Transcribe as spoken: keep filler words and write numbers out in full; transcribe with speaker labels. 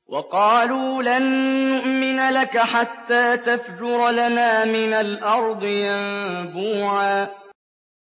Speaker 1: وَقَالُوا لَن نُّؤْمِنَ لَكَ حَتَّىٰ تَفْجُرَ لَنَا مِنَ الْأَرْضِ يَنبُوعًا